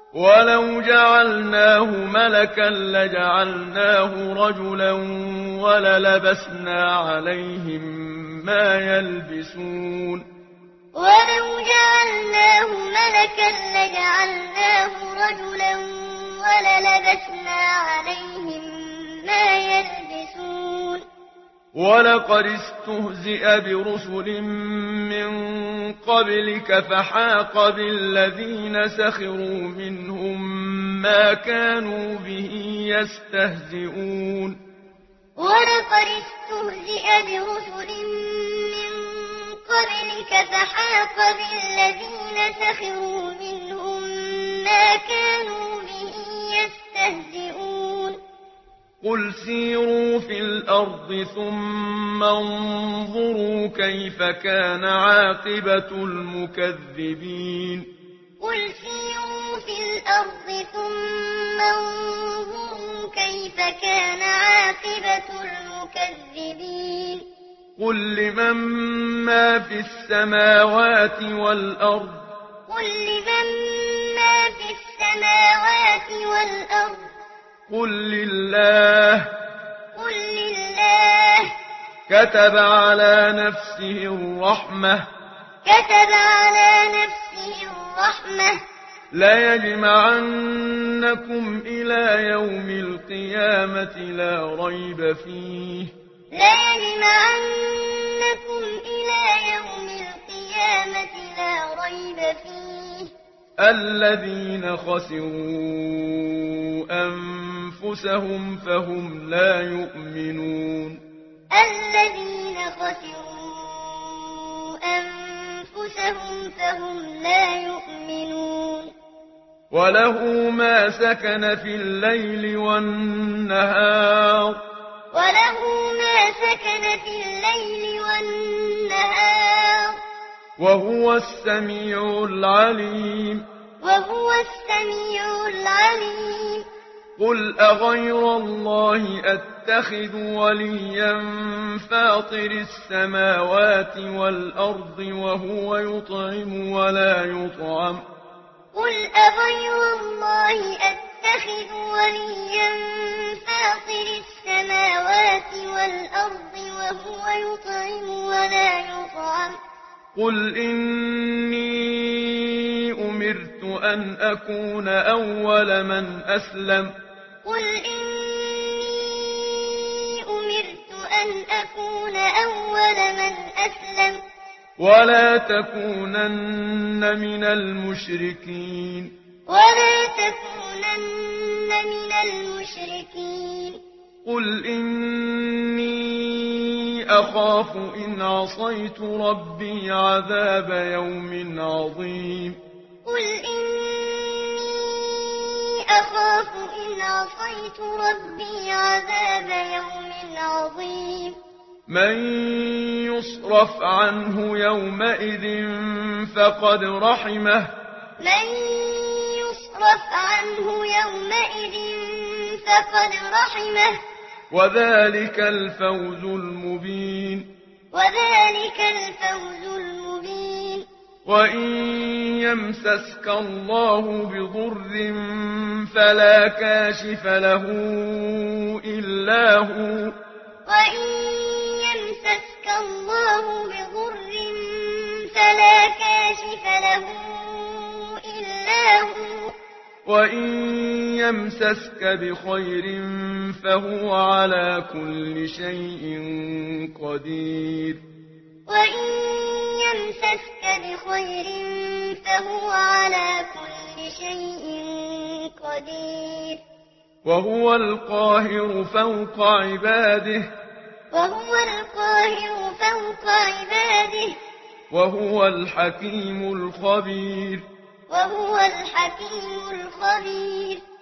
ولو جعلناه ملكا لجعلناه رجلا وللبسنا عليهم ما يلبسون ولو جعلناه ملكا لجعلناه رجلا وللبسنا عليهم ما يلبسون ولقد استهزئ برسل من قبلك فحاق بالذين سخروا منهم ما كانوا به يستهزئون ولقد استهزئ برسل من قبلك فحاق بالذين سخروا منهم ما كانوا به يستهزئون قل سيروا في الأرض ثم انظروا كيف كان عاقبة المكذبين قل سيروا في الأرض ثم انظروا كيف كان عاقبة المكذبين قل لمن ما في السماوات والأرض قل لمن ما في السماوات والأرض قل لله قل لله كتب على نفسه الرحمة كتب على نفسه الرحمة ليجمعنكم إلى يوم القيامة لا ريب فيه ليجمعنكم إلى يوم القيامة لا ريب فيه الذين خسروا أنفسهم فهم لا يؤمنون الذين خسروا أنفسهم فهم لا يؤمنون وله ما سكن في الليل والنهار وله ما سكن في الليل والنهار وهو السميع العليم وهو السميع العليم قل أغير الله أتخذ وليا فاطر السماوات والأرض وهو يطعم ولا يطعم قل أغير الله أتخذ وليا فاطر السماوات والأرض وهو يطعم ولا يطعم قل إني أمرت أن أكون أول من أسلم قل إني أمرت أن أكون أول من أسلم ولا تكونن من المشركين ولا تكونن من المشركين قل إني أخاف إن عصيت ربي عذاب يوم عظيم قل إني أخاف إن عصيت ربي عذاب يوم عظيم من يصرف عنه يومئذ فقد رحمه من يصرف عنه يومئذ فقد رحمه وذلك الفوز المبين وذلك الفوز المبين وإن يمسسك الله بضر فلا كاشف له إلا هو وإن يمسسك الله بضر فلا كاشف له إلا هو وإن يمسسك بخير فهو على كل شيء قدير وإن يمسسك بخير فهو على كل شيء قدير وهو القاهر فوق عباده وهو القاهر فوق عباده وهو الحكيم الخبير وهو الحكيم الخبير